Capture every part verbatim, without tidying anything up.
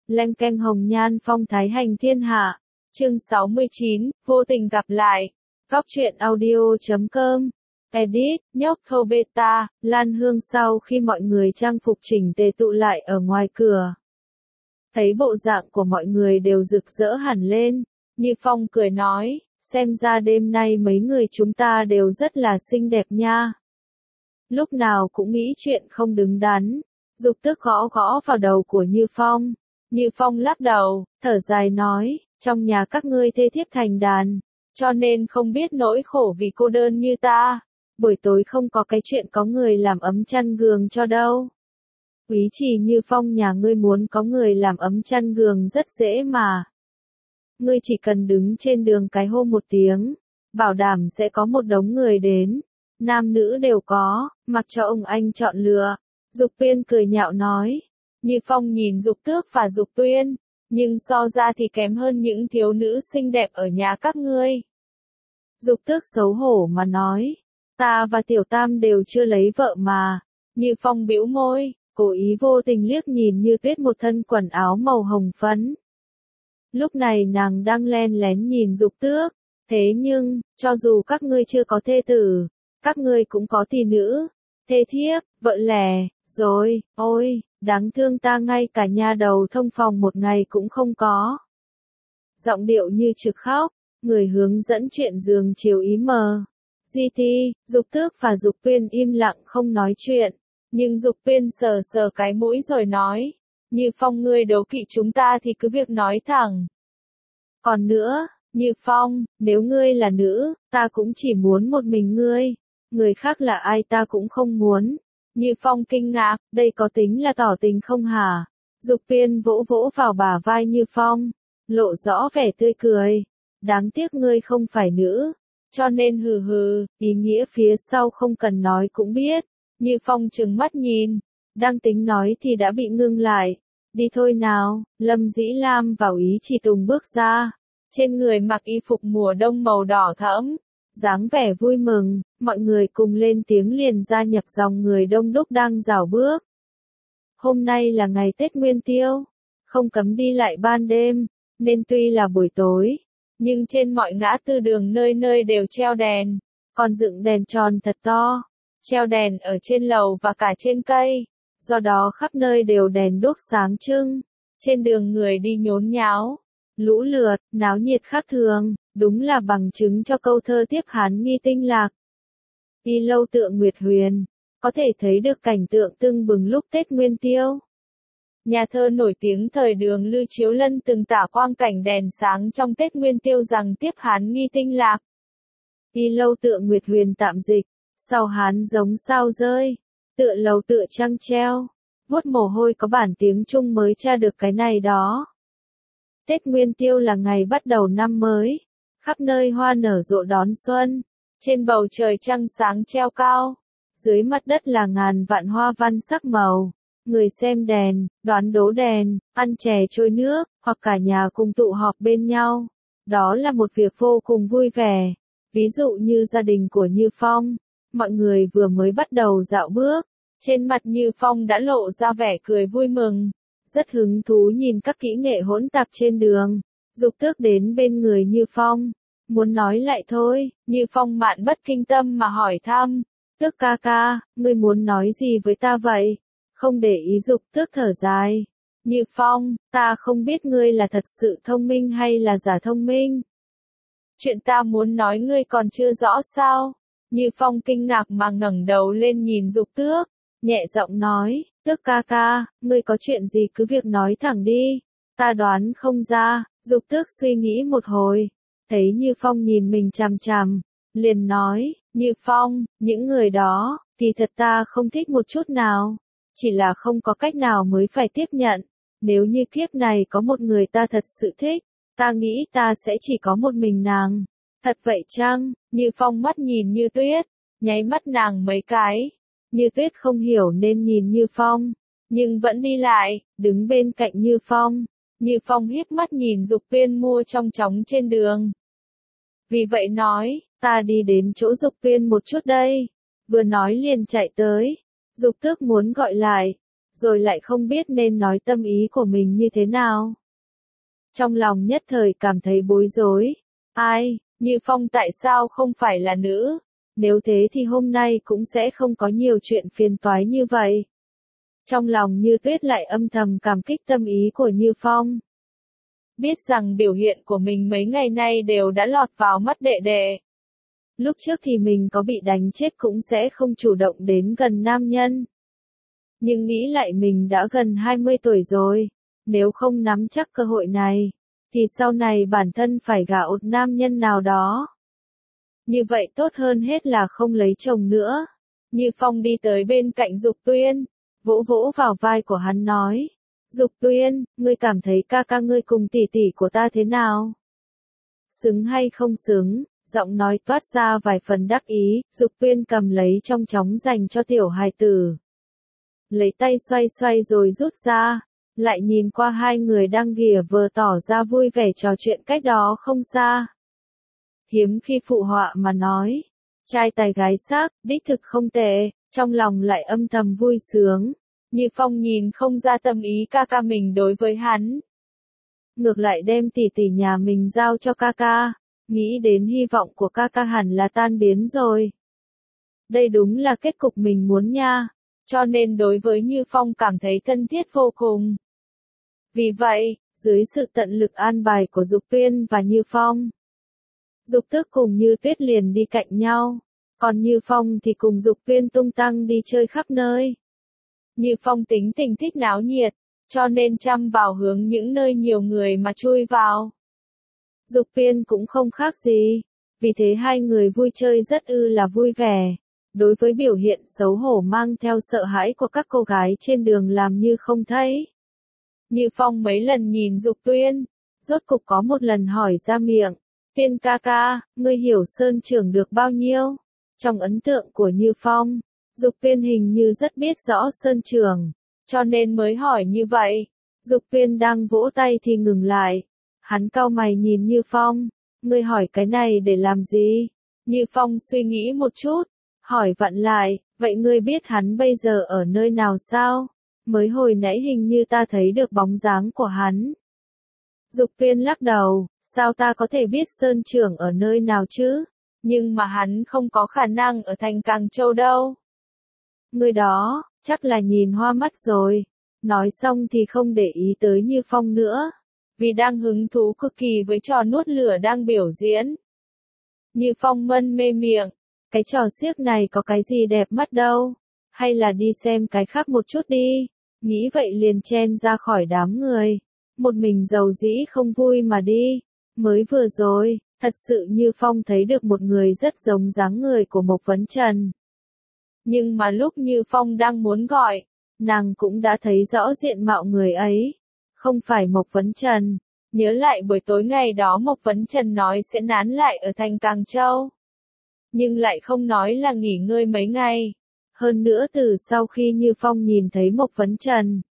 Leng keng hồng nhan phong thái hành thiên hạ. Chương sáu mươi chín, vô tình gặp lại. Góc truyện audio chấm com. Edit, nhóc thô beta, Lan Hương sau khi mọi người trang phục chỉnh tề tụ lại ở ngoài cửa. Thấy bộ dạng của mọi người đều rực rỡ hẳn lên, Như Phong cười nói, xem ra đêm nay mấy người chúng ta đều rất là xinh đẹp nha. Lúc nào cũng nghĩ chuyện không đứng đắn, Dục Tước gõ gõ vào đầu của Như Phong. Như Phong lắc đầu, thở dài nói, trong nhà các ngươi thê thiếp thành đàn, cho nên không biết nỗi khổ vì cô đơn như ta. Buổi tối không có cái chuyện có người làm ấm chăn giường cho đâu. Quý trì Như Phong, nhà ngươi muốn có người làm ấm chăn giường rất dễ mà. Ngươi chỉ cần đứng trên đường cái hô một tiếng, bảo đảm sẽ có một đống người đến. Nam nữ đều có, mặc cho ông anh chọn lựa. Dục Tuyên cười nhạo nói. Như Phong nhìn Dục Tước và Dục Tuyên, nhưng so ra thì kém hơn những thiếu nữ xinh đẹp ở nhà các ngươi. Dục Tước xấu hổ mà nói, ta và Tiểu Tam đều chưa lấy vợ mà. Như Phong bĩu môi, cố ý vô tình liếc nhìn Như Tuyết một thân quần áo màu hồng phấn. Lúc này nàng đang len lén nhìn Dục Tước, thế nhưng, cho dù các ngươi chưa có thê tử, các ngươi cũng có tỷ nữ, thê thiếp, vợ lẽ, rồi, ôi, đáng thương ta ngay cả nha đầu thông phòng một ngày cũng không có. Giọng điệu như trực khóc, người hướng dẫn chuyện giường chiều ý mờ. Di Ti, Dục Tước và Dục Tuyên im lặng không nói chuyện, nhưng Dục Tuyên sờ sờ cái mũi rồi nói, Như Phong ngươi đố kỵ chúng ta thì cứ việc nói thẳng. Còn nữa, Như Phong, nếu ngươi là nữ, ta cũng chỉ muốn một mình ngươi, người khác là ai ta cũng không muốn. Như Phong kinh ngạc, đây có tính là tỏ tình không hả? Dục Tuyên vỗ vỗ vào bả vai Như Phong, lộ rõ vẻ tươi cười. Đáng tiếc ngươi không phải nữ, cho nên hừ hừ, ý nghĩa phía sau không cần nói cũng biết. Như Phong trừng mắt nhìn, đang tính nói thì đã bị ngưng lại. Đi thôi nào. Lâm Dĩ Lam vào Ý Chỉ Tùng bước ra, trên người mặc y phục mùa đông màu đỏ thẫm, dáng vẻ vui mừng, mọi người cùng lên tiếng liền gia nhập dòng người đông đúc đang rảo bước. Hôm nay là ngày Tết Nguyên Tiêu, không cấm đi lại ban đêm, nên tuy là buổi tối, nhưng trên mọi ngã tư đường nơi nơi đều treo đèn, còn dựng đèn tròn thật to, treo đèn ở trên lầu và cả trên cây, do đó khắp nơi đều đèn đuốc sáng trưng, trên đường người đi nhốn nháo, lũ lượt, náo nhiệt khác thường, đúng là bằng chứng cho câu thơ tiếp hán nghi tinh lạc. Đi lâu tượng Nguyệt Huyền, có thể thấy được cảnh tượng tưng bừng lúc Tết Nguyên Tiêu. Nhà thơ nổi tiếng thời Đường Lưu Chiếu Lân từng tả quang cảnh đèn sáng trong Tết Nguyên Tiêu rằng tiếp hán nghi tinh lạc. Đi lâu tượng Nguyệt Huyền tạm dịch, sau hán giống sao rơi, tựa lầu tựa trăng treo, vuốt mồ hôi có bản tiếng Trung mới tra được cái này đó. Tết Nguyên Tiêu là ngày bắt đầu năm mới, khắp nơi hoa nở rộ đón xuân, trên bầu trời trăng sáng treo cao, dưới mặt đất là ngàn vạn hoa văn sắc màu, người xem đèn, đoán đố đèn, ăn chè trôi nước, hoặc cả nhà cùng tụ họp bên nhau. Đó là một việc vô cùng vui vẻ. Ví dụ như gia đình của Như Phong, mọi người vừa mới bắt đầu dạo bước, trên mặt Như Phong đã lộ ra vẻ cười vui mừng, rất hứng thú nhìn các kỹ nghệ hỗn tạp trên đường. Dục Tước đến bên người Như Phong, muốn nói lại thôi, Như Phong mạn bất kinh tâm mà hỏi thăm, Tước ca ca, ngươi muốn nói gì với ta vậy? Không để ý Dục Tước thở dài. Như Phong, ta không biết ngươi là thật sự thông minh hay là giả thông minh. Chuyện ta muốn nói ngươi còn chưa rõ sao? Như Phong kinh ngạc mà ngẩng đầu lên nhìn Dục Tước, nhẹ giọng nói, Tước ca ca, ngươi có chuyện gì cứ việc nói thẳng đi, ta đoán không ra. Dục Tước suy nghĩ một hồi, thấy Như Phong nhìn mình chằm chằm, liền nói, Như Phong, những người đó, thì thật ta không thích một chút nào, chỉ là không có cách nào mới phải tiếp nhận. Nếu như kiếp này có một người ta thật sự thích, ta nghĩ ta sẽ chỉ có một mình nàng. Thật vậy chăng? Như Phong mắt nhìn Như Tuyết, nháy mắt nàng mấy cái. Như Tuyết không hiểu nên nhìn Như Phong, nhưng vẫn đi lại, đứng bên cạnh Như Phong. Như Phong híp mắt nhìn Dục Tuyên mua trong chóng trên đường. Vì vậy nói, ta đi đến chỗ Dục Tuyên một chút đây. Vừa nói liền chạy tới. Dục Tước muốn gọi lại. rồi lại không biết nên nói tâm ý của mình như thế nào. Trong lòng nhất thời cảm thấy bối rối. Ai, Như Phong tại sao không phải là nữ? Nếu thế thì hôm nay cũng sẽ không có nhiều chuyện phiền toái như vậy. Trong lòng Như Tuyết lại âm thầm cảm kích tâm ý của Như Phong. Biết rằng biểu hiện của mình mấy ngày nay đều đã lọt vào mắt đệ đệ. Lúc trước thì mình có bị đánh chết cũng sẽ không chủ động đến gần nam nhân. Nhưng nghĩ lại mình đã gần hai mươi tuổi rồi, nếu không nắm chắc cơ hội này, thì sau này bản thân phải gả một nam nhân nào đó. Như vậy tốt hơn hết là không lấy chồng nữa. Như Phong đi tới bên cạnh Dục Tuyên, vỗ vỗ vào vai của hắn nói. Dục Tuyên, ngươi cảm thấy ca ca ngươi cùng tỷ tỷ của ta thế nào? Xứng hay không xứng? Giọng nói toát ra vài phần đắc ý, Dục Tuyên cầm lấy trong chóng dành cho tiểu hài tử. Lấy tay xoay xoay rồi rút ra, lại nhìn qua hai người đang ghìa vờ tỏ ra vui vẻ trò chuyện cách đó không xa. Hiếm khi phụ họa mà nói, trai tài gái sắc, đích thực không tệ, trong lòng lại âm thầm vui sướng. Như Phong nhìn không ra tâm ý ca ca mình đối với hắn. Ngược lại đem tỷ tỷ nhà mình giao cho ca ca, nghĩ đến hy vọng của ca ca hẳn là tan biến rồi. Đây đúng là kết cục mình muốn nha, cho nên đối với Như Phong cảm thấy thân thiết vô cùng. Vì vậy, dưới sự tận lực an bài của Dục Tuyên và Như Phong, Dục Tước cùng Như Tuyết liền đi cạnh nhau, còn Như Phong thì cùng Dục Tuyên tung tăng đi chơi khắp nơi. Như Phong tính tình thích náo nhiệt, cho nên chăm vào hướng những nơi nhiều người mà chui vào. Dục Tuyên cũng không khác gì, vì thế hai người vui chơi rất ư là vui vẻ. Đối với biểu hiện xấu hổ mang theo sợ hãi của các cô gái trên đường làm như không thấy. Như Phong mấy lần nhìn Dục Tuyên, rốt cục có một lần hỏi ra miệng. Tuyên ca ca, ngươi hiểu Sơn Trưởng được bao nhiêu? Trong ấn tượng của Như Phong, Dục Tuyên hình như rất biết rõ Sơn Trưởng, cho nên mới hỏi như vậy. Dục Tuyên đang vỗ tay thì ngừng lại. Hắn cau mày nhìn Như Phong, ngươi hỏi cái này để làm gì? Như Phong suy nghĩ một chút, hỏi vặn lại, vậy ngươi biết hắn bây giờ ở nơi nào sao? Mới hồi nãy hình như ta thấy được bóng dáng của hắn. Dục Tuyên lắc đầu, sao ta có thể biết Sơn Trưởng ở nơi nào chứ? Nhưng mà hắn không có khả năng ở thành Càng Châu đâu. Người đó, chắc là nhìn hoa mắt rồi. Nói xong thì không để ý tới Như Phong nữa, vì đang hứng thú cực kỳ với trò nuốt lửa đang biểu diễn. Như Phong mân mê miệng, cái trò xiếc này có cái gì đẹp mắt đâu, hay là đi xem cái khác một chút đi. Nghĩ vậy liền chen ra khỏi đám người, một mình giàu dĩ không vui mà đi. Mới vừa rồi, thật sự Như Phong thấy được một người rất giống dáng người của Mộc Vấn Trần. Nhưng mà lúc Như Phong đang muốn gọi, nàng cũng đã thấy rõ diện mạo người ấy. Không phải Mộc Vấn Trần. Nhớ lại buổi tối ngày đó Mộc Vấn Trần nói sẽ nán lại ở thành Càng Châu. Nhưng lại không nói là nghỉ ngơi mấy ngày. Hơn nữa từ sau khi Như Phong nhìn thấy Mộc Vấn Trần,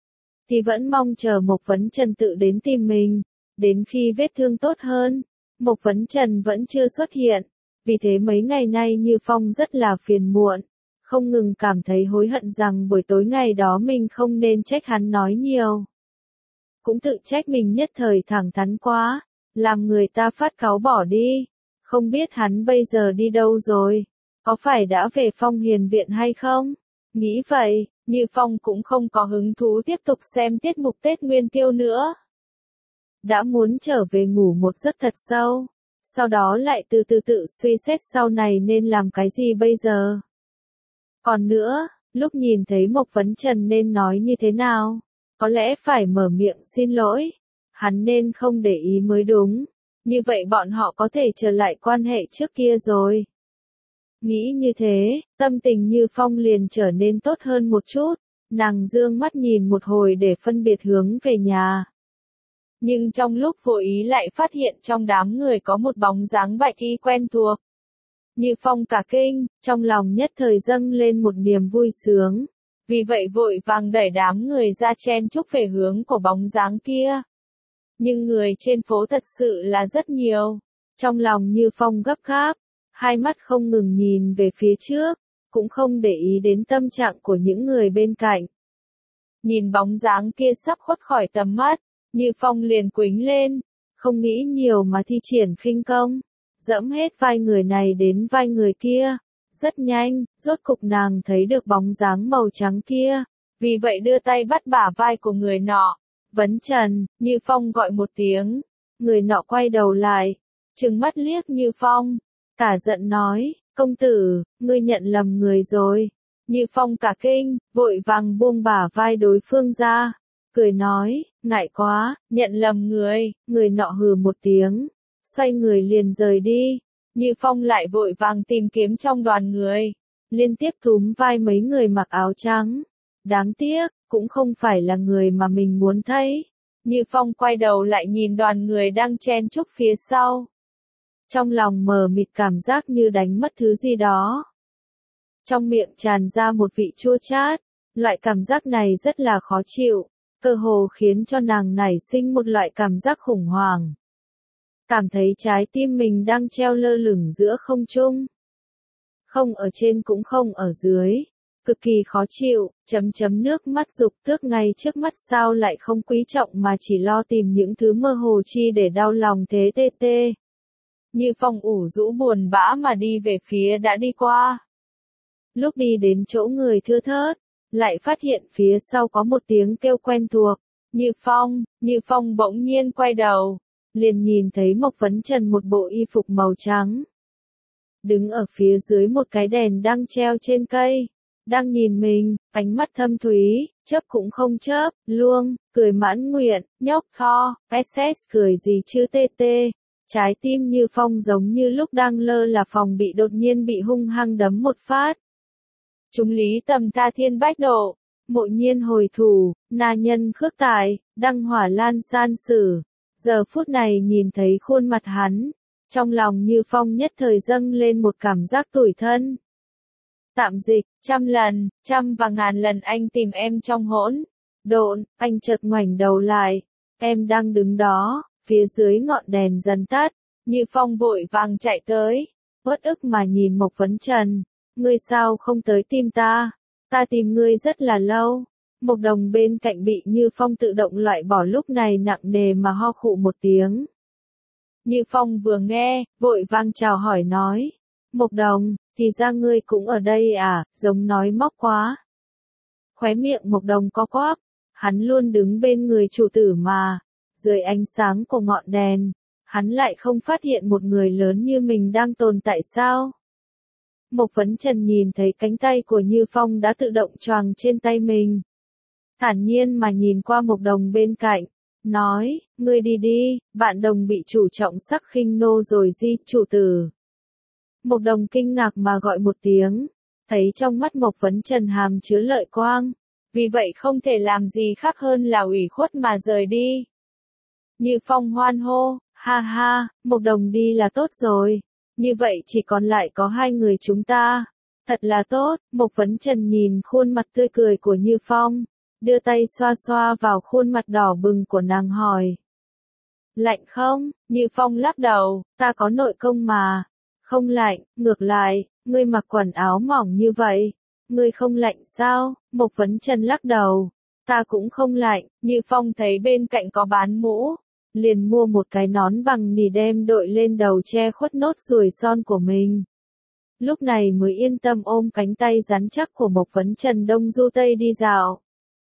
thì vẫn mong chờ Mộc Vấn Trần tự đến tìm mình. Đến khi vết thương tốt hơn, Mộc Vấn Trần vẫn chưa xuất hiện. Vì thế mấy ngày nay Như Phong rất là phiền muộn, không ngừng cảm thấy hối hận rằng buổi tối ngày đó mình không nên trách hắn nói nhiều. Cũng tự trách mình nhất thời thẳng thắn quá, làm người ta phát cáu bỏ đi. Không biết hắn bây giờ đi đâu rồi, có phải đã về Phong Hiền Viện hay không? Nghĩ vậy, Như Phong cũng không có hứng thú tiếp tục xem tiết mục Tết Nguyên Tiêu nữa. Đã muốn trở về ngủ một giấc thật sâu, sau đó lại từ từ tự suy xét sau này nên làm cái gì bây giờ. Còn nữa, lúc nhìn thấy Mộc Vấn Trần nên nói như thế nào? Có lẽ phải mở miệng xin lỗi. Hắn nên không để ý mới đúng. Như vậy bọn họ có thể trở lại quan hệ trước kia rồi. Nghĩ như thế, tâm tình Như Phong liền trở nên tốt hơn một chút. Nàng dương mắt nhìn một hồi để phân biệt hướng về nhà. Nhưng trong lúc vô ý lại phát hiện trong đám người có một bóng dáng bạch y quen thuộc. Như Phong cả kinh, trong lòng nhất thời dâng lên một niềm vui sướng. Vì vậy vội vàng đẩy đám người ra chen chúc về hướng của bóng dáng kia. Nhưng người trên phố thật sự là rất nhiều. Trong lòng Như Phong gấp gáp, hai mắt không ngừng nhìn về phía trước, cũng không để ý đến tâm trạng của những người bên cạnh. nhìn bóng dáng kia sắp khuất khỏi tầm mắt, Như Phong liền quĩnh lên, không nghĩ nhiều mà thi triển khinh công, dẫm hết vai người này đến vai người kia. Rất nhanh, rốt cục nàng thấy được bóng dáng màu trắng kia, vì vậy đưa tay bắt bả vai của người nọ. Vấn Trần, Như Phong gọi một tiếng, người nọ quay đầu lại, trừng mắt liếc Như Phong, cả giận nói, công tử, ngươi nhận lầm người rồi. Như Phong cả kinh, vội vàng buông bả vai đối phương ra, cười nói, ngại quá, nhận lầm người. Người nọ hừ một tiếng, xoay người liền rời đi. Như Phong lại vội vàng tìm kiếm trong đoàn người, liên tiếp túm vai mấy người mặc áo trắng. Đáng tiếc, cũng không phải là người mà mình muốn thấy. Như Phong quay đầu lại nhìn đoàn người đang chen chúc phía sau. Trong lòng mờ mịt cảm giác như đánh mất thứ gì đó. Trong miệng tràn ra một vị chua chát, loại cảm giác này rất là khó chịu, cơ hồ khiến cho nàng nảy sinh một loại cảm giác khủng hoảng. Cảm thấy trái tim mình đang treo lơ lửng giữa không trung. Không ở trên cũng không ở dưới. Cực kỳ khó chịu, chấm chấm nước mắt dục tước ngay trước mắt sao lại không quý trọng mà chỉ lo tìm những thứ mơ hồ chi để đau lòng thế tê tê. Như Phong ủ rũ buồn bã mà đi về phía đã đi qua. Lúc đi đến chỗ người thưa thớt, lại phát hiện phía sau có một tiếng kêu quen thuộc. Như Phong, Như Phong bỗng nhiên quay đầu, liền nhìn thấy Mộc Vấn Trần một bộ y phục màu trắng. Đứng ở phía dưới một cái đèn đang treo trên cây, đang nhìn mình, ánh mắt thâm thúy, chớp cũng không chớp, luông, cười mãn nguyện, nhóc tho, ét ét cười gì chứ tê tê. Trái tim Như Phong giống như lúc đang lơ là phòng bị đột nhiên bị hung hăng đấm một phát. Chúng lý tầm ta thiên bách độ, mộ nhiên hồi thủ, na nhân khước tài, đăng hỏa lan san sử. Giờ phút này nhìn thấy khuôn mặt hắn, trong lòng Như Phong nhất thời dâng lên một cảm giác tủi thân. Tạm dịch, trăm lần, trăm và ngàn lần anh tìm em trong hỗn độn, anh chợt ngoảnh đầu lại, em đang đứng đó, phía dưới ngọn đèn dần tắt, Như Phong vội vàng chạy tới, uất ức mà nhìn Mộc Vấn Trần, ngươi sao không tới tìm ta, ta tìm ngươi rất là lâu. Mộc Đồng bên cạnh bị Như Phong tự động loại bỏ lúc này nặng nề mà ho khụ một tiếng. Như Phong vừa nghe, vội vàng chào hỏi nói, Mộc Đồng, thì ra ngươi cũng ở đây à, giống nói móc quá. Khóe miệng Mộc Đồng co quắp, hắn luôn đứng bên người chủ tử mà, dưới ánh sáng của ngọn đèn, hắn lại không phát hiện một người lớn như mình đang tồn tại sao. Mộc Vấn Trần nhìn thấy cánh tay của Như Phong đã tự động choàng trên tay mình. Thản nhiên mà nhìn qua Mộc Đồng bên cạnh, nói, ngươi đi đi, bạn đồng bị chủ trọng sắc khinh nô rồi di, chủ tử. Mộc Đồng kinh ngạc mà gọi một tiếng, thấy trong mắt Mộc Vấn Trần hàm chứa lợi quang, vì vậy không thể làm gì khác hơn là ủy khuất mà rời đi. Như Phong hoan hô, ha ha, Mộc Đồng đi là tốt rồi, như vậy chỉ còn lại có hai người chúng ta, thật là tốt. Mộc Vấn Trần nhìn khuôn mặt tươi cười của Như Phong, đưa tay xoa xoa vào khuôn mặt đỏ bừng của nàng hỏi. Lạnh không? Như Phong lắc đầu, ta có nội công mà. Không lạnh, ngược lại, ngươi mặc quần áo mỏng như vậy, ngươi không lạnh sao? Mộc Vấn Trần lắc đầu, ta cũng không lạnh. Như Phong thấy bên cạnh có bán mũ, liền mua một cái nón bằng nỉ đem đội lên đầu che khuất nốt ruồi son của mình. Lúc này mới yên tâm ôm cánh tay rắn chắc của Mộc Vấn Trần đông du tây đi dạo.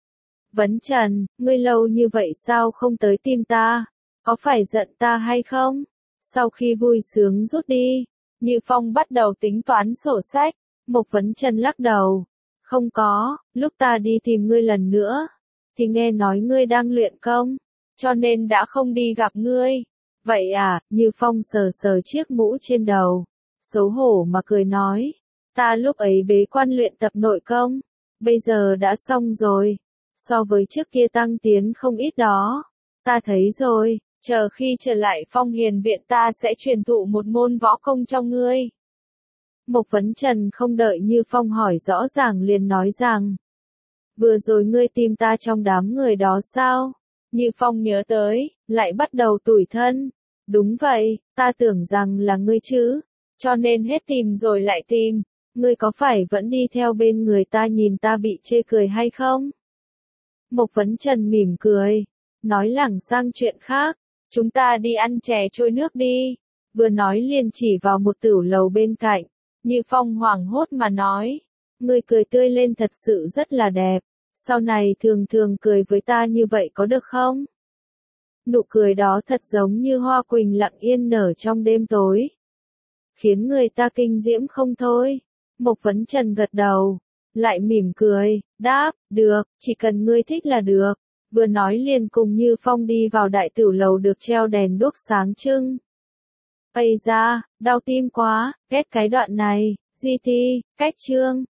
Vấn Trần, ngươi lâu như vậy sao không tới tìm ta? Có phải giận ta hay không? Sau khi vui sướng rút đi, Như Phong bắt đầu tính toán sổ sách. Mộc Vấn Trần lắc đầu. Không có, lúc ta đi tìm ngươi lần nữa, thì nghe nói ngươi đang luyện công, cho nên đã không đi gặp ngươi. Vậy à? Như Phong sờ sờ chiếc mũ trên đầu, xấu hổ mà cười nói. Ta lúc ấy bế quan luyện tập nội công, bây giờ đã xong rồi. So với trước kia tăng tiến không ít đó. Ta thấy rồi, chờ khi trở lại Phong Hiền Viện ta sẽ truyền thụ một môn võ công cho ngươi. Mộc Vấn Trần không đợi Như Phong hỏi rõ ràng liền nói rằng. Vừa rồi ngươi tìm ta trong đám người đó sao? Như Phong nhớ tới, lại bắt đầu tủi thân. Đúng vậy, ta tưởng rằng là ngươi chứ, cho nên hết tìm rồi lại tìm. Ngươi có phải vẫn đi theo bên người ta nhìn ta bị chê cười hay không? Mộc Vấn Trần mỉm cười, nói lảng sang chuyện khác, chúng ta đi ăn chè trôi nước đi. Vừa nói liền chỉ vào một tửu lầu bên cạnh, Như Phong hoảng hốt mà nói, ngươi cười tươi lên thật sự rất là đẹp, sau này thường thường cười với ta như vậy có được không? Nụ cười đó thật giống như hoa quỳnh lặng yên nở trong đêm tối, khiến người ta kinh diễm không thôi. Mộc Vấn Trần gật đầu, lại mỉm cười, đáp, được, chỉ cần ngươi thích là được. Vừa nói liền cùng Như Phong đi vào đại tửu lầu được treo đèn đuốc sáng trưng. Ây da, đau tim quá, ghét cái đoạn này, gi ti, cách chương.